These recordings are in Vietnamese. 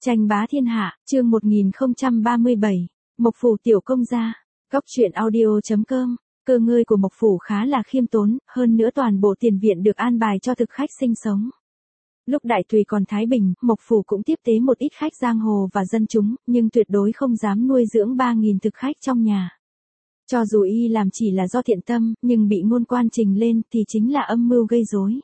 Tranh bá thiên hạ, chương 1037, Mộc Phủ tiểu công gia, góc truyện audio.com, cơ ngơi của Mộc Phủ khá là khiêm tốn, hơn nữa toàn bộ tiền viện được an bài cho thực khách sinh sống. Lúc Đại Tùy còn thái bình, Mộc Phủ cũng tiếp tế một ít khách giang hồ và dân chúng, nhưng tuyệt đối không dám nuôi dưỡng 3.000 thực khách trong nhà. Cho dù y làm chỉ là do thiện tâm, nhưng bị ngôn quan trình lên thì chính là âm mưu gây rối.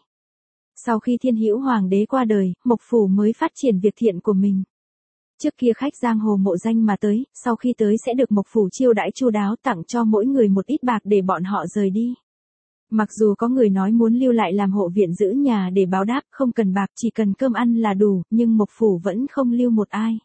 Sau khi Thiên Hữu Hoàng đế qua đời, Mộc Phủ mới phát triển việc thiện của mình. Trước kia khách giang hồ mộ danh mà tới, sau khi tới sẽ được Mộc Phủ chiêu đãi chu đáo, tặng cho mỗi người một ít bạc để bọn họ rời đi. Mặc dù có người nói muốn lưu lại làm hộ viện giữ nhà để báo đáp, không cần bạc, chỉ cần cơm ăn là đủ, nhưng Mộc Phủ vẫn không lưu một ai.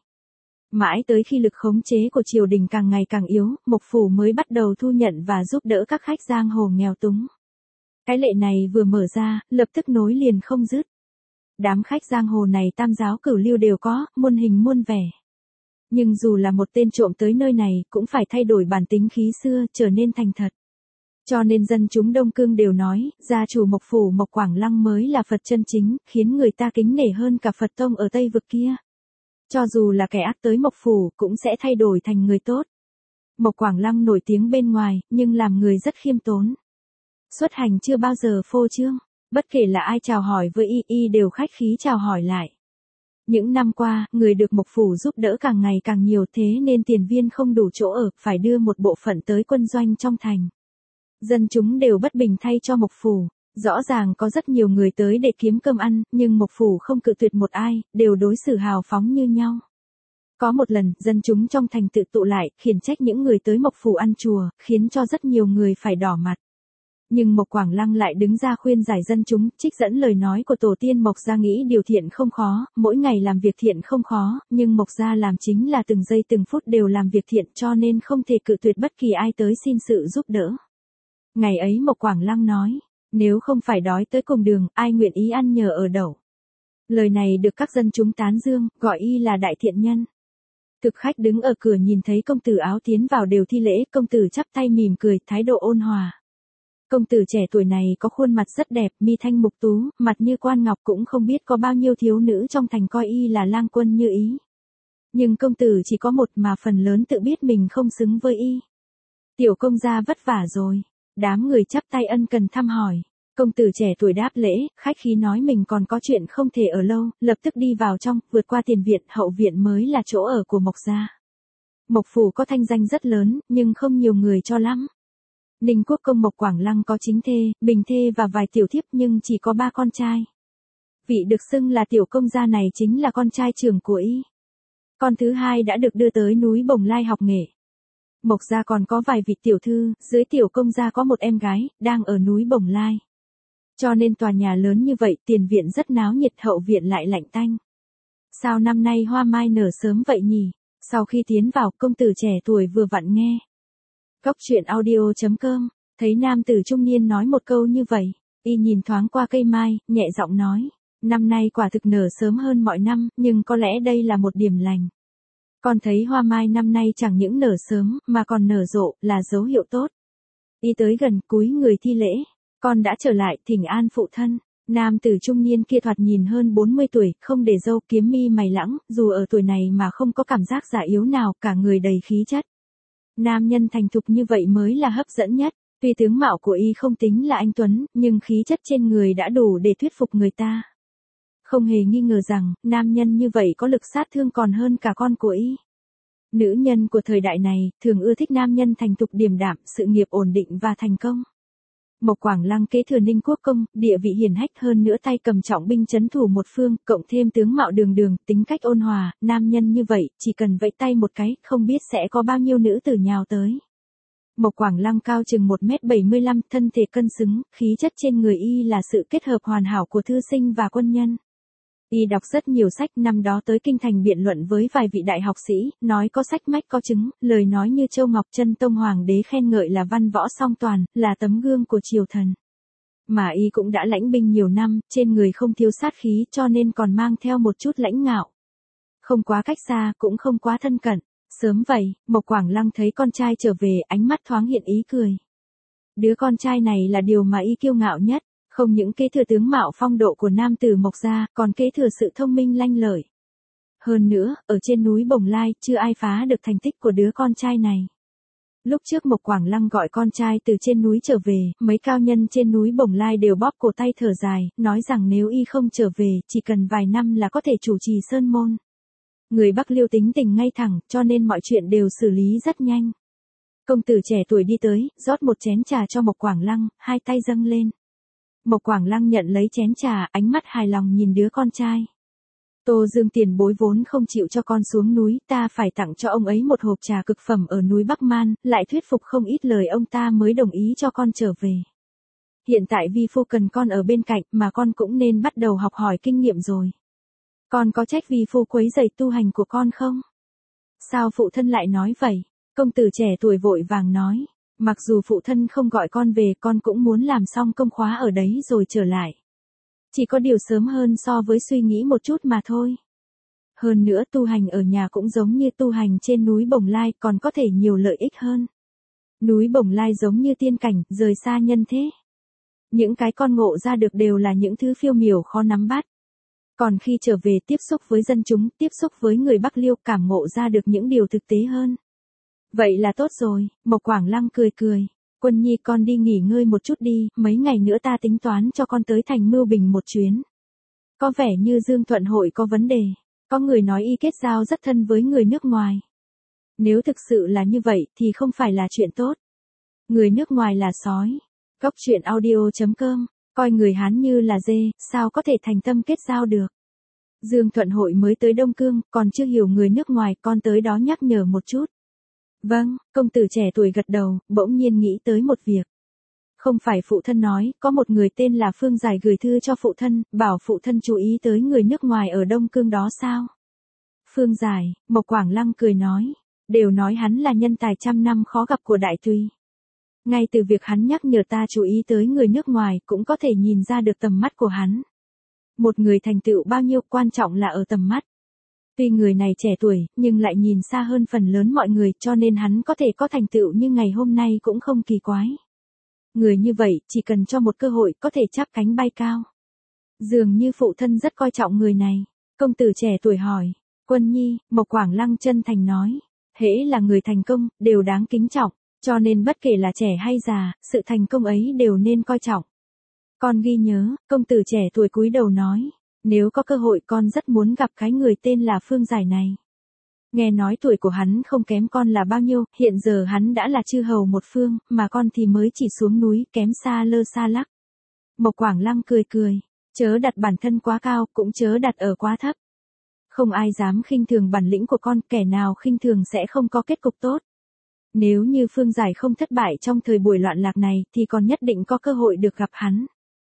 Mãi tới khi lực khống chế của triều đình càng ngày càng yếu, Mộc Phủ mới bắt đầu thu nhận và giúp đỡ các khách giang hồ nghèo túng. Cái lệ này vừa mở ra, lập tức nối liền không dứt. Đám khách giang hồ này tam giáo cửu lưu đều có, muôn hình muôn vẻ. Nhưng dù là một tên trộm tới nơi này, cũng phải thay đổi bản tính khí xưa, trở nên thành thật. Cho nên dân chúng Đông Cương đều nói, gia chủ Mộc Phủ Mộc Quảng Lăng mới là Phật chân chính, khiến người ta kính nể hơn cả Phật tông ở Tây vực kia. Cho dù là kẻ ác tới Mộc Phủ, cũng sẽ thay đổi thành người tốt. Mộc Quảng Lăng nổi tiếng bên ngoài, nhưng làm người rất khiêm tốn. Xuất hành chưa bao giờ phô trương, bất kể là ai chào hỏi với y đều khách khí chào hỏi lại. Những năm qua, người được Mộc Phủ giúp đỡ càng ngày càng nhiều, thế nên tiền viên không đủ chỗ ở, phải đưa một bộ phận tới quân doanh trong thành. Dân chúng đều bất bình thay cho Mộc Phủ, rõ ràng có rất nhiều người tới để kiếm cơm ăn, nhưng Mộc Phủ không cự tuyệt một ai, đều đối xử hào phóng như nhau. Có một lần, dân chúng trong thành tự tụ lại, khiển trách những người tới Mộc Phủ ăn chùa, khiến cho rất nhiều người phải đỏ mặt. Nhưng Mộc Quảng Lăng lại đứng ra khuyên giải dân chúng, trích dẫn lời nói của tổ tiên Mộc gia nghĩ điều thiện không khó, mỗi ngày làm việc thiện không khó, nhưng Mộc gia làm chính là từng giây từng phút đều làm việc thiện, cho nên không thể cự tuyệt bất kỳ ai tới xin sự giúp đỡ. Ngày ấy Mộc Quảng Lăng nói, nếu không phải đói tới cùng đường, ai nguyện ý ăn nhờ ở đậu. Lời này được các dân chúng tán dương, gọi y là đại thiện nhân. Thực khách đứng ở cửa nhìn thấy công tử áo tiến vào đều thi lễ, công tử chắp tay mỉm cười, thái độ ôn hòa. Công tử trẻ tuổi này có khuôn mặt rất đẹp, mi thanh mục tú, mặt như quan ngọc, cũng không biết có bao nhiêu thiếu nữ trong thành coi y là lang quân như ý. Nhưng công tử chỉ có một mà phần lớn tự biết mình không xứng với y. Tiểu công gia vất vả rồi. Đám người chắp tay ân cần thăm hỏi. Công tử trẻ tuổi đáp lễ, khách khí nói mình còn có chuyện không thể ở lâu, lập tức đi vào trong, vượt qua tiền viện, hậu viện mới là chỗ ở của Mộc gia. Mộc Phủ có thanh danh rất lớn, nhưng không nhiều người cho lắm. Ninh Quốc công Mộc Quảng Lăng có chính thê, bình thê và vài tiểu thiếp, nhưng chỉ có 3 con trai. Vị được xưng là tiểu công gia này chính là con trai trưởng của y. Con thứ hai đã được đưa tới núi Bồng Lai học nghệ. Mộc gia còn có vài vị tiểu thư, dưới tiểu công gia có một em gái, đang ở núi Bồng Lai. Cho nên tòa nhà lớn như vậy, tiền viện rất náo nhiệt, hậu viện lại lạnh tanh. Sao năm nay hoa mai nở sớm vậy nhỉ? Sau khi tiến vào, công tử trẻ tuổi vừa vặn nghe. Góc truyện audio.com, thấy nam tử trung niên nói một câu như vậy, y nhìn thoáng qua cây mai, nhẹ giọng nói, năm nay quả thực nở sớm hơn mọi năm, nhưng có lẽ đây là một điểm lành. Con thấy hoa mai năm nay chẳng những nở sớm, mà còn nở rộ, là dấu hiệu tốt. Y tới gần, cúi người thi lễ, con đã trở lại, thỉnh an phụ thân. Nam tử trung niên kia thoạt nhìn hơn 40 tuổi, không để râu, kiếm mi mày lãng, dù ở tuổi này mà không có cảm giác già yếu nào, cả người đầy khí chất. Nam nhân thành thục như vậy mới là hấp dẫn nhất, tuy tướng mạo của y không tính là anh tuấn, nhưng khí chất trên người đã đủ để thuyết phục người ta. Không hề nghi ngờ rằng, nam nhân như vậy có lực sát thương còn hơn cả con của y. Nữ nhân của thời đại này, thường ưa thích nam nhân thành thục điềm đạm, sự nghiệp ổn định và thành công. Mộc Quảng Lăng kế thừa Ninh Quốc công, địa vị hiển hách, hơn nữa tay cầm trọng binh trấn thủ một phương, cộng thêm tướng mạo đường đường, tính cách ôn hòa, nam nhân như vậy, chỉ cần vẫy tay một cái, không biết sẽ có bao nhiêu nữ tử nhào tới. Mộc Quảng Lăng cao chừng 1m75, thân thể cân xứng, khí chất trên người y là sự kết hợp hoàn hảo của thư sinh và quân nhân. Y đọc rất nhiều sách, năm đó tới kinh thành biện luận với vài vị đại học sĩ, nói có sách mách có chứng, lời nói như Châu Ngọc Chân Tông hoàng đế khen ngợi là văn võ song toàn, là tấm gương của triều thần. Mà y cũng đã lãnh binh nhiều năm, trên người không thiếu sát khí, cho nên còn mang theo một chút lãnh ngạo. Không quá cách xa, cũng không quá thân cận. Sớm vậy, Mộc Quảng Lăng thấy con trai trở về, ánh mắt thoáng hiện ý cười. Đứa con trai này là điều mà y kiêu ngạo nhất. Không những kế thừa tướng mạo phong độ của nam tử Mộc gia, còn kế thừa sự thông minh lanh lợi. Hơn nữa, ở trên núi Bồng Lai, chưa ai phá được thành tích của đứa con trai này. Lúc trước Mộc Quảng Lăng gọi con trai từ trên núi trở về, mấy cao nhân trên núi Bồng Lai đều bóp cổ tay thở dài, nói rằng nếu y không trở về, chỉ cần vài năm là có thể chủ trì sơn môn. Người Bắc Liêu tính tình ngay thẳng, cho nên mọi chuyện đều xử lý rất nhanh. Công tử trẻ tuổi đi tới, rót một chén trà cho Mộc Quảng Lăng, hai tay dâng lên. Mộc Quảng Lăng nhận lấy chén trà, ánh mắt hài lòng nhìn đứa con trai. Tô Dương tiền bối vốn không chịu cho con xuống núi, ta phải tặng cho ông ấy một hộp trà cực phẩm ở núi Bắc Man, lại thuyết phục không ít lời ông ta mới đồng ý cho con trở về. Hiện tại vi phu cần con ở bên cạnh mà con cũng nên bắt đầu học hỏi kinh nghiệm rồi. Con có trách vi phu quấy rầy tu hành của con không? Sao phụ thân lại nói vậy? Công tử trẻ tuổi vội vàng nói, mặc dù phụ thân không gọi con về con cũng muốn làm xong công khóa ở đấy rồi trở lại. Chỉ có điều sớm hơn so với suy nghĩ một chút mà thôi. Hơn nữa tu hành ở nhà cũng giống như tu hành trên núi Bồng Lai còn có thể nhiều lợi ích hơn. Núi Bồng Lai giống như tiên cảnh, rời xa nhân thế. Những cái con ngộ ra được đều là những thứ phiêu miểu khó nắm bắt. Còn khi trở về tiếp xúc với dân chúng, tiếp xúc với người Bắc Liêu cảm ngộ ra được những điều thực tế hơn. Vậy là tốt rồi, Mộc Quảng Lăng cười cười. Quân nhi con đi nghỉ ngơi một chút đi, mấy ngày nữa ta tính toán cho con tới thành Mưu Bình một chuyến. Có vẻ như Dương Thuận Hội có vấn đề, có người nói y kết giao rất thân với người nước ngoài. Nếu thực sự là như vậy thì không phải là chuyện tốt. Người nước ngoài là sói. Góc truyện audio.com, coi người Hán như là dê, sao có thể thành tâm kết giao được. Dương Thuận Hội mới tới Đông Cương, còn chưa hiểu người nước ngoài, con tới đó nhắc nhở một chút. Vâng, công tử trẻ tuổi gật đầu, bỗng nhiên nghĩ tới một việc. Không phải phụ thân nói, có một người tên là Phương Giải gửi thư cho phụ thân, bảo phụ thân chú ý tới người nước ngoài ở Đông Cương đó sao? Phương Giải, Mộc Quảng Lăng cười nói, đều nói hắn là nhân tài trăm năm khó gặp của Đại Tùy. Ngay từ việc hắn nhắc nhở ta chú ý tới người nước ngoài cũng có thể nhìn ra được tầm mắt của hắn. Một người thành tựu bao nhiêu quan trọng là ở tầm mắt. Tuy người này trẻ tuổi, nhưng lại nhìn xa hơn phần lớn mọi người cho nên hắn có thể có thành tựu như ngày hôm nay cũng không kỳ quái. Người như vậy, chỉ cần cho một cơ hội có thể chắp cánh bay cao. Dường như phụ thân rất coi trọng người này. Công tử trẻ tuổi hỏi. Quân nhi, Mộc Quảng Lăng chân thành nói. Hễ là người thành công, đều đáng kính trọng. Cho nên bất kể là trẻ hay già, sự thành công ấy đều nên coi trọng. Con ghi nhớ, công tử trẻ tuổi cúi đầu nói. Nếu có cơ hội con rất muốn gặp cái người tên là Phương Giải này. Nghe nói tuổi của hắn không kém con là bao nhiêu, hiện giờ hắn đã là chư hầu một phương, mà con thì mới chỉ xuống núi, kém xa lơ xa lắc. Mộc Quảng Lăng cười cười, chớ đặt bản thân quá cao, cũng chớ đặt ở quá thấp. Không ai dám khinh thường bản lĩnh của con, kẻ nào khinh thường sẽ không có kết cục tốt. Nếu như Phương Giải không thất bại trong thời buổi loạn lạc này, thì con nhất định có cơ hội được gặp hắn.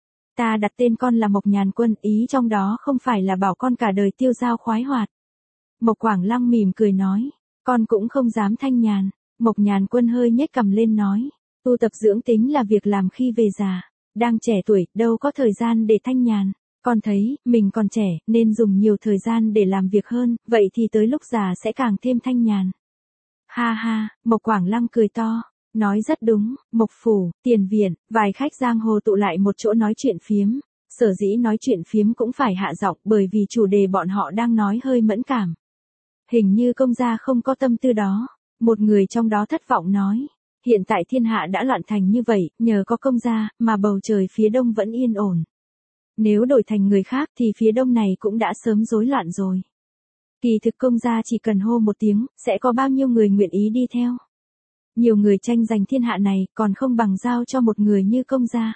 Ta đặt tên con là Mộc Nhàn Quân, ý trong đó không phải là bảo con cả đời tiêu dao khoái hoạt. Mộc Quảng Lăng mỉm cười nói, con cũng không dám thanh nhàn. Mộc Nhàn Quân hơi nhếch cằm lên nói, tu tập dưỡng tính là việc làm khi về già. Đang trẻ tuổi, đâu có thời gian để thanh nhàn. Con thấy, mình còn trẻ, nên dùng nhiều thời gian để làm việc hơn, vậy thì tới lúc già sẽ càng thêm thanh nhàn. Ha ha, Mộc Quảng Lăng cười to. Nói rất đúng, Mộc Phủ, Tiền Viện, vài khách giang hồ tụ lại một chỗ nói chuyện phiếm. Sở dĩ nói chuyện phiếm cũng phải hạ giọng bởi vì chủ đề bọn họ đang nói hơi mẫn cảm. Hình như công gia không có tâm tư đó. Một người trong đó thất vọng nói. Hiện tại thiên hạ đã loạn thành như vậy, nhờ có công gia, mà bầu trời phía đông vẫn yên ổn. Nếu đổi thành người khác thì phía đông này cũng đã sớm rối loạn rồi. Kỳ thực công gia chỉ cần hô một tiếng, sẽ có bao nhiêu người nguyện ý đi theo. Nhiều người tranh giành thiên hạ này, còn không bằng giao cho một người như công gia.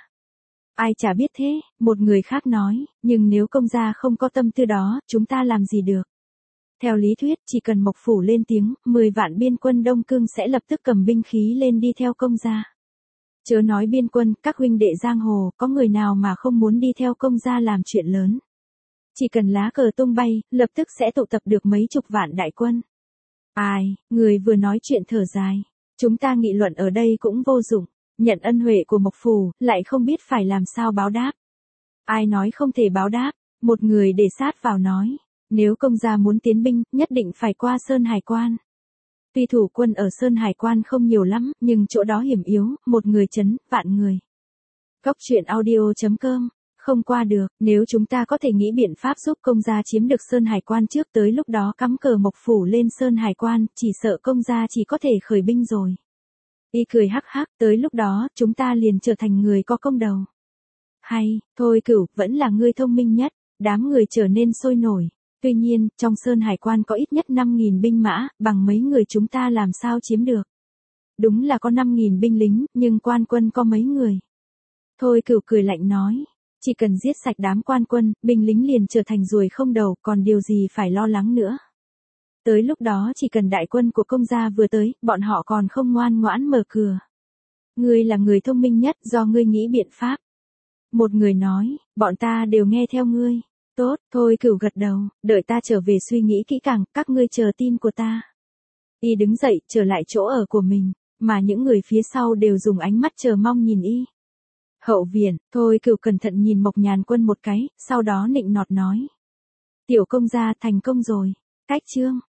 Ai chả biết thế, một người khác nói, nhưng nếu công gia không có tâm tư đó, chúng ta làm gì được. Theo lý thuyết, chỉ cần Mộc Phủ lên tiếng, 10 vạn biên quân Đông Cương sẽ lập tức cầm binh khí lên đi theo công gia. Chớ nói biên quân, các huynh đệ giang hồ, có người nào mà không muốn đi theo công gia làm chuyện lớn. Chỉ cần lá cờ tung bay, lập tức sẽ tụ tập được mấy chục vạn đại quân. Ai, người vừa nói chuyện thở dài. Chúng ta nghị luận ở đây cũng vô dụng, nhận ân huệ của Mộc Phủ, lại không biết phải làm sao báo đáp. Ai nói không thể báo đáp, một người để sát vào nói, nếu công gia muốn tiến binh, nhất định phải qua Sơn Hải Quan. Tuy thủ quân ở Sơn Hải Quan không nhiều lắm, nhưng chỗ đó hiểm yếu, một người chấn, vạn người. Góc truyện audio.com Không qua được, nếu chúng ta có thể nghĩ biện pháp giúp công gia chiếm được Sơn Hải Quan trước tới lúc đó cắm cờ Mộc Phủ lên Sơn Hải Quan, chỉ sợ công gia chỉ có thể khởi binh rồi. Y cười hắc hắc, tới lúc đó, chúng ta liền trở thành người có công đầu. Hay, thôi Cửu, vẫn là ngươi thông minh nhất, đám người trở nên sôi nổi. Tuy nhiên, trong Sơn Hải Quan có ít nhất 5.000 binh mã, bằng mấy người chúng ta làm sao chiếm được. Đúng là có 5.000 binh lính, nhưng quan quân có mấy người. Thôi Cửu cười lạnh nói, chỉ cần giết sạch đám quan quân, binh lính liền trở thành ruồi không đầu, còn điều gì phải lo lắng nữa. Tới lúc đó chỉ cần đại quân của công gia vừa tới, bọn họ còn không ngoan ngoãn mở cửa. Ngươi là người thông minh nhất, do ngươi nghĩ biện pháp. Một người nói, bọn ta đều nghe theo ngươi. Tốt, thôi Cửu gật đầu, đợi ta trở về suy nghĩ kỹ càng, các ngươi chờ tin của ta. Y đứng dậy, trở lại chỗ ở của mình, mà những người phía sau đều dùng ánh mắt chờ mong nhìn y. Hậu viện, thôi Cửu cẩn thận nhìn Mộc Nhàn Quân một cái, sau đó nịnh nọt nói. Tiểu công gia thành công rồi, cách chương.